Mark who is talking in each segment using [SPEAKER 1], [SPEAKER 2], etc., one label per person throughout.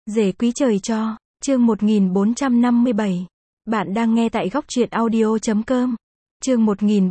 [SPEAKER 1] Rể quý trời cho, chương 1457. Bạn đang nghe tại góc truyện audio.com. Chương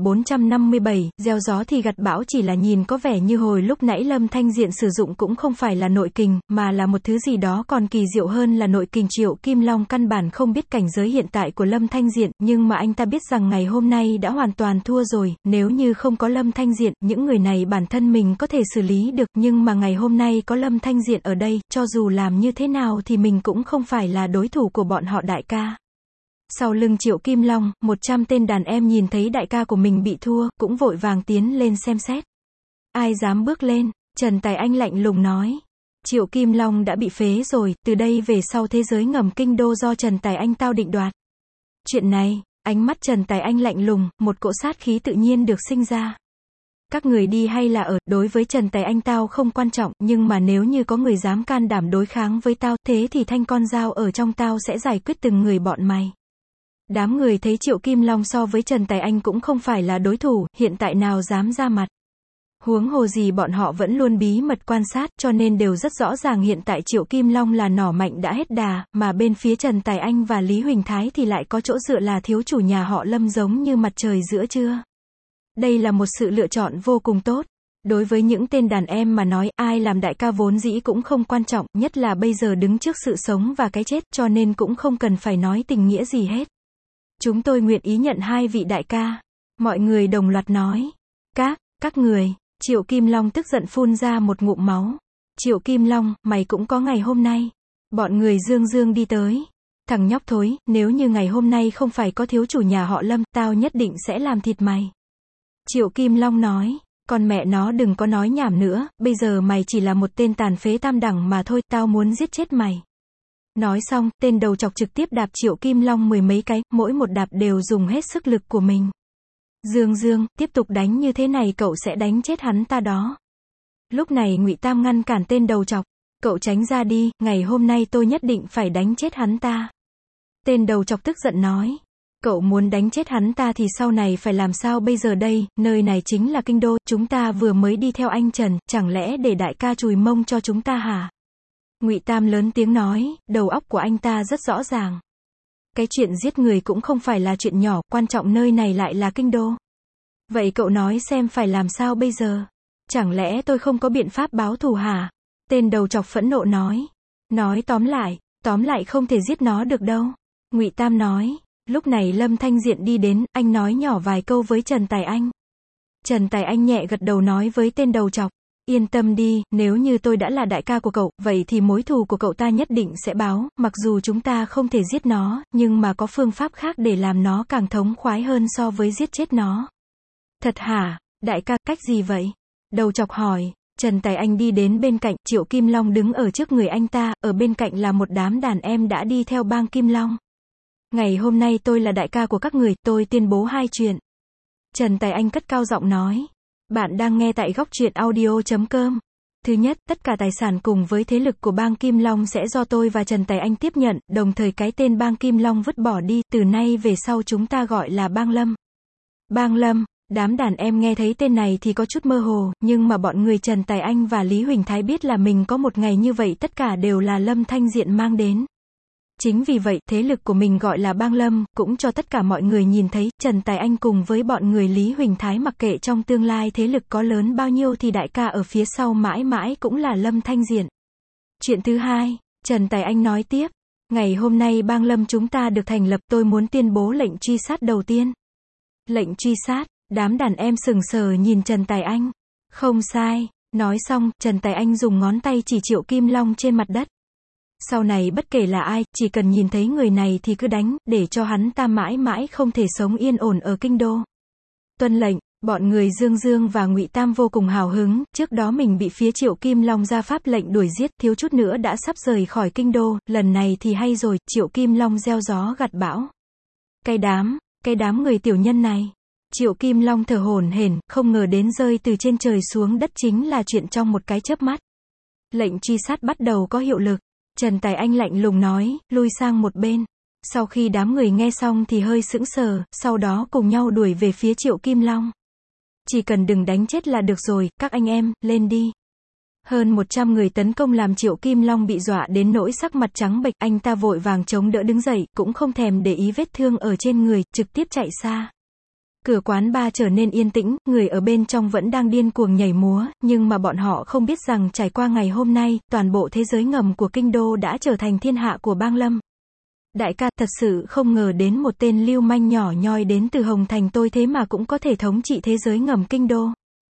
[SPEAKER 1] 1457, gieo gió thì gặt bão chỉ là nhìn có vẻ như hồi lúc nãy Lâm Thanh Diện sử dụng cũng không phải là nội kình, mà là một thứ gì đó còn kỳ diệu hơn là nội kình. Triệu Kim Long căn bản không biết cảnh giới hiện tại của Lâm Thanh Diện, nhưng mà anh ta biết rằng ngày hôm nay đã hoàn toàn thua rồi, nếu như không có Lâm Thanh Diện, những người này bản thân mình có thể xử lý được, nhưng mà ngày hôm nay có Lâm Thanh Diện ở đây, cho dù làm như thế nào thì mình cũng không phải là đối thủ của bọn họ. Đại ca. Sau lưng Triệu Kim Long, 100 tên đàn em nhìn thấy đại ca của mình bị thua, cũng vội vàng tiến lên xem xét. Ai dám bước lên? Trần Tài Anh lạnh lùng nói. Triệu Kim Long đã bị phế rồi, từ đây về sau thế giới ngầm kinh đô do Trần Tài Anh tao định đoạt. Chuyện này, ánh mắt Trần Tài Anh lạnh lùng, một cỗ sát khí tự nhiên được sinh ra. Các người đi hay là ở, đối với Trần Tài Anh tao không quan trọng, nhưng mà nếu như có người dám can đảm đối kháng với tao, thế thì thanh con dao ở trong tao sẽ giải quyết từng người bọn mày. Đám người thấy Triệu Kim Long so với Trần Tài Anh cũng không phải là đối thủ, hiện tại nào dám ra mặt. Huống hồ gì bọn họ vẫn luôn bí mật quan sát, cho nên đều rất rõ ràng hiện tại Triệu Kim Long là nỏ mạnh đã hết đà, mà bên phía Trần Tài Anh và Lý Huỳnh Thái thì lại có chỗ dựa là thiếu chủ nhà họ Lâm giống như mặt trời giữa trưa. Đây là một sự lựa chọn vô cùng tốt. Đối với những tên đàn em mà nói, ai làm đại ca vốn dĩ cũng không quan trọng, nhất là bây giờ đứng trước sự sống và cái chết, cho nên cũng không cần phải nói tình nghĩa gì hết. Chúng tôi nguyện ý nhận hai vị đại ca. Mọi người đồng loạt nói. Các người. Triệu Kim Long tức giận phun ra một ngụm máu. Triệu Kim Long, mày cũng có ngày hôm nay. Bọn người Dương đi tới. Thằng nhóc thối, nếu như ngày hôm nay không phải có thiếu chủ nhà họ Lâm, tao nhất định sẽ làm thịt mày. Triệu Kim Long nói. Con mẹ nó đừng có nói nhảm nữa, bây giờ mày chỉ là một tên tàn phế tam đẳng mà thôi, tao muốn giết chết mày. Nói xong, tên đầu chọc trực tiếp đạp Triệu Kim Long mười mấy cái, mỗi một đạp đều dùng hết sức lực của mình. Dương, tiếp tục đánh như thế này cậu sẽ đánh chết hắn ta đó. Lúc này Ngụy Tam ngăn cản tên đầu chọc. Cậu tránh ra đi, ngày hôm nay tôi nhất định phải đánh chết hắn ta. Tên đầu chọc tức giận nói. Cậu muốn đánh chết hắn ta thì sau này phải làm sao bây giờ đây, nơi này chính là kinh đô, chúng ta vừa mới đi theo anh Trần, chẳng lẽ để đại ca chùi mông cho chúng ta hả? Ngụy Tam lớn tiếng nói, đầu óc của anh ta rất rõ ràng. Cái chuyện giết người cũng không phải là chuyện nhỏ, quan trọng nơi này lại là kinh đô. Vậy cậu nói xem phải làm sao bây giờ? Chẳng lẽ tôi không có biện pháp báo thù hả? Tên đầu chọc phẫn nộ nói. Nói tóm lại không thể giết nó được đâu. Ngụy Tam nói. Lúc này Lâm Thanh Diện đi đến, anh nói nhỏ vài câu với Trần Tài Anh. Trần Tài Anh nhẹ gật đầu nói với tên đầu chọc. Yên tâm đi, nếu như tôi đã là đại ca của cậu, vậy thì mối thù của cậu ta nhất định sẽ báo, mặc dù chúng ta không thể giết nó, nhưng mà có phương pháp khác để làm nó càng thống khoái hơn so với giết chết nó. Thật hả? Đại ca, cách gì vậy? Đầu chọc hỏi. Trần Tài Anh đi đến bên cạnh, Triệu Kim Long đứng ở trước người anh ta, ở bên cạnh là một đám đàn em đã đi theo bang Kim Long. Ngày hôm nay tôi là đại ca của các người, tôi tuyên bố hai chuyện. Trần Tài Anh cất cao giọng nói. Bạn đang nghe tại góc truyện audio.com. Thứ nhất, tất cả tài sản cùng với thế lực của bang Kim Long sẽ do tôi và Trần Tài Anh tiếp nhận, đồng thời cái tên bang Kim Long vứt bỏ đi, từ nay về sau chúng ta gọi là bang Lâm. Bang Lâm, đám đàn em nghe thấy tên này thì có chút mơ hồ, nhưng mà bọn người Trần Tài Anh và Lý Huỳnh Thái biết là mình có một ngày như vậy tất cả đều là Lâm Thanh Diện mang đến. Chính vì vậy, thế lực của mình gọi là bang Lâm, cũng cho tất cả mọi người nhìn thấy, Trần Tài Anh cùng với bọn người Lý Huỳnh Thái mặc kệ trong tương lai thế lực có lớn bao nhiêu thì đại ca ở phía sau mãi mãi cũng là Lâm Thanh Diện. Chuyện thứ hai, Trần Tài Anh nói tiếp, ngày hôm nay bang Lâm chúng ta được thành lập, tôi muốn tuyên bố lệnh truy sát đầu tiên. Lệnh truy sát, đám đàn em sừng sờ nhìn Trần Tài Anh. Không sai, nói xong, Trần Tài Anh dùng ngón tay chỉ Triệu Kim Long trên mặt đất. Sau này bất kể là ai, chỉ cần nhìn thấy người này thì cứ đánh, để cho hắn ta mãi mãi không thể sống yên ổn ở kinh đô. Tuân lệnh, bọn người Dương và Ngụy Tam vô cùng hào hứng, trước đó mình bị phía Triệu Kim Long ra pháp lệnh đuổi giết, thiếu chút nữa đã sắp rời khỏi kinh đô, lần này thì hay rồi, Triệu Kim Long gieo gió gặt bão. Cái đám người tiểu nhân này. Triệu Kim Long thở hổn hển, không ngờ đến rơi từ trên trời xuống đất chính là chuyện trong một cái chớp mắt. Lệnh truy sát bắt đầu có hiệu lực. Trần Tài Anh lạnh lùng nói, lui sang một bên. Sau khi đám người nghe xong thì hơi sững sờ, sau đó cùng nhau đuổi về phía Triệu Kim Long. Chỉ cần đừng đánh chết là được rồi, các anh em, lên đi. Hơn 100 người tấn công làm Triệu Kim Long bị dọa đến nỗi sắc mặt trắng bệch, anh ta vội vàng chống đỡ đứng dậy, cũng không thèm để ý vết thương ở trên người, trực tiếp chạy xa. Cửa quán bar trở nên yên tĩnh, người ở bên trong vẫn đang điên cuồng nhảy múa, nhưng mà bọn họ không biết rằng trải qua ngày hôm nay, toàn bộ thế giới ngầm của kinh đô đã trở thành thiên hạ của Bang Lâm. Đại ca, thật sự không ngờ đến một tên lưu manh nhỏ nhoi đến từ Hồng Thành tôi thế mà cũng có thể thống trị thế giới ngầm kinh đô.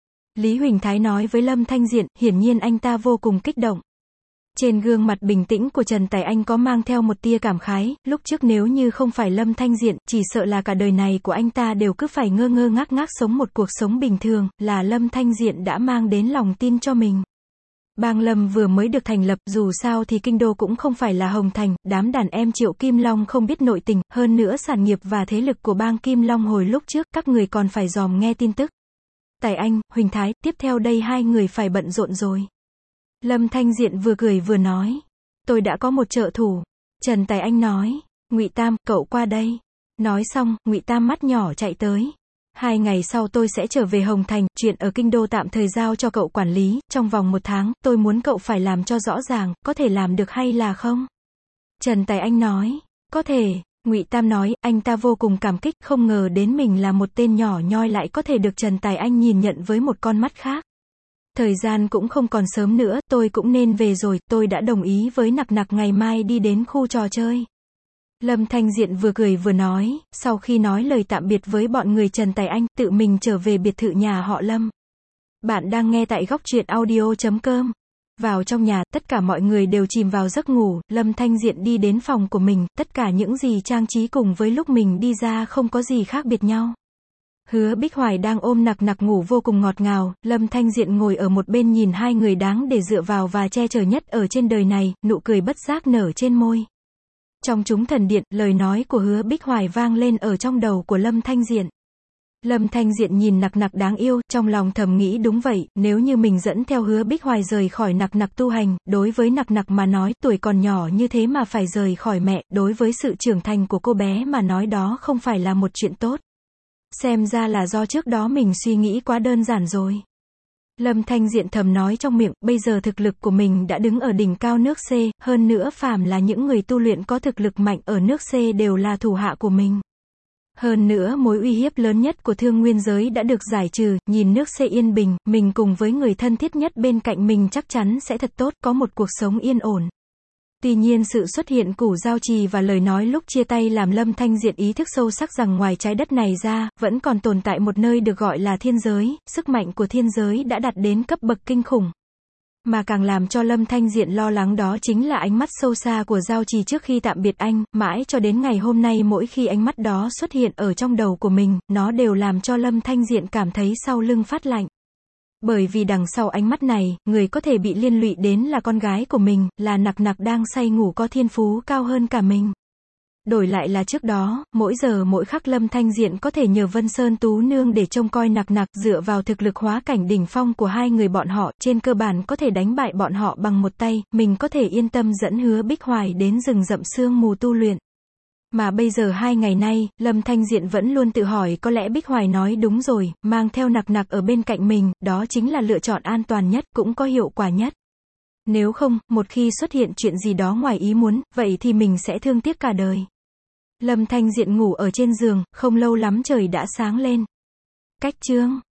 [SPEAKER 1] Lý Huỳnh Thái nói với Lâm Thanh Diện, hiển nhiên anh ta vô cùng kích động. Trên gương mặt bình tĩnh của Trần Tài Anh có mang theo một tia cảm khái, lúc trước nếu như không phải Lâm Thanh Diện, chỉ sợ là cả đời này của anh ta đều cứ phải ngơ ngơ ngác ngác sống một cuộc sống bình thường, là Lâm Thanh Diện đã mang đến lòng tin cho mình. Bang Lâm vừa mới được thành lập, dù sao thì kinh đô cũng không phải là Hồng Thành, đám đàn em Triệu Kim Long không biết nội tình, hơn nữa sản nghiệp và thế lực của bang Kim Long hồi lúc trước, các người còn phải dòm nghe tin tức. Tài Anh, Huỳnh Thái, tiếp theo đây hai người phải bận rộn rồi. Lâm Thanh Diện vừa cười vừa nói. Tôi đã có một trợ thủ. Trần Tài Anh nói. Ngụy Tam, cậu qua đây. Nói xong, Ngụy Tam mắt nhỏ chạy tới. 2 ngày sau tôi sẽ trở về Hồng Thành, chuyện ở kinh đô tạm thời giao cho cậu quản lý, trong vòng 1 tháng, tôi muốn cậu phải làm cho rõ ràng, có thể làm được hay là không? Trần Tài Anh nói. Có thể. Ngụy Tam nói, anh ta vô cùng cảm kích, không ngờ đến mình là một tên nhỏ nhoi lại có thể được Trần Tài Anh nhìn nhận với một con mắt khác. Thời gian cũng không còn sớm nữa, tôi cũng nên về rồi, tôi đã đồng ý với Nặc Nặc ngày mai đi đến khu trò chơi. Lâm Thanh Diện vừa cười vừa nói, sau khi nói lời tạm biệt với bọn người Trần Tài Anh, tự mình trở về biệt thự nhà họ Lâm. Bạn đang nghe tại góc truyện audio.com. Vào trong nhà, tất cả mọi người đều chìm vào giấc ngủ, Lâm Thanh Diện đi đến phòng của mình, tất cả những gì trang trí cùng với lúc mình đi ra không có gì khác biệt nhau. Hứa Bích Hoài đang ôm Nặc Nặc ngủ vô cùng ngọt ngào, Lâm Thanh Diện ngồi ở một bên nhìn hai người đáng để dựa vào và che chở nhất ở trên đời này, nụ cười bất giác nở trên môi. Trong chúng thần điện, lời nói của Hứa Bích Hoài vang lên ở trong đầu của Lâm Thanh Diện. Lâm Thanh Diện nhìn Nặc Nặc đáng yêu, trong lòng thầm nghĩ đúng vậy, nếu như mình dẫn theo Hứa Bích Hoài rời khỏi Nặc Nặc tu hành, đối với Nặc Nặc mà nói, tuổi còn nhỏ như thế mà phải rời khỏi mẹ, đối với sự trưởng thành của cô bé mà nói đó không phải là một chuyện tốt. Xem ra là do trước đó mình suy nghĩ quá đơn giản rồi. Lâm Thanh Diện thầm nói trong miệng, bây giờ thực lực của mình đã đứng ở đỉnh cao nước C, hơn nữa phàm là những người tu luyện có thực lực mạnh ở nước C đều là thủ hạ của mình. Hơn nữa mối uy hiếp lớn nhất của thương nguyên giới đã được giải trừ, nhìn nước C yên bình, mình cùng với người thân thiết nhất bên cạnh mình chắc chắn sẽ thật tốt, có một cuộc sống yên ổn. Tuy nhiên sự xuất hiện Củ Giao Trì và lời nói lúc chia tay làm Lâm Thanh Diện ý thức sâu sắc rằng ngoài trái đất này ra, vẫn còn tồn tại một nơi được gọi là thiên giới, sức mạnh của thiên giới đã đạt đến cấp bậc kinh khủng. Mà càng làm cho Lâm Thanh Diện lo lắng đó chính là ánh mắt sâu xa của Giao Trì trước khi tạm biệt anh, mãi cho đến ngày hôm nay mỗi khi ánh mắt đó xuất hiện ở trong đầu của mình, nó đều làm cho Lâm Thanh Diện cảm thấy sau lưng phát lạnh. Bởi vì đằng sau ánh mắt này, người có thể bị liên lụy đến là con gái của mình, là Nặc Nặc đang say ngủ có thiên phú cao hơn cả mình. Đổi lại là trước đó, mỗi giờ mỗi khắc Lâm Thanh Diện có thể nhờ Vân Sơn Tú Nương để trông coi Nặc Nặc, dựa vào thực lực hóa cảnh đỉnh phong của hai người bọn họ, trên cơ bản có thể đánh bại bọn họ bằng một tay, mình có thể yên tâm dẫn Hứa Bích Hoài đến rừng rậm sương mù tu luyện. Mà bây giờ 2 ngày nay, Lâm Thanh Diện vẫn luôn tự hỏi có lẽ Bích Hoài nói đúng rồi, mang theo Nặc Nặc ở bên cạnh mình, đó chính là lựa chọn an toàn nhất, cũng có hiệu quả nhất. Nếu không, một khi xuất hiện chuyện gì đó ngoài ý muốn, vậy thì mình sẽ thương tiếc cả đời. Lâm Thanh Diện ngủ ở trên giường, không lâu lắm trời đã sáng lên. Cách chương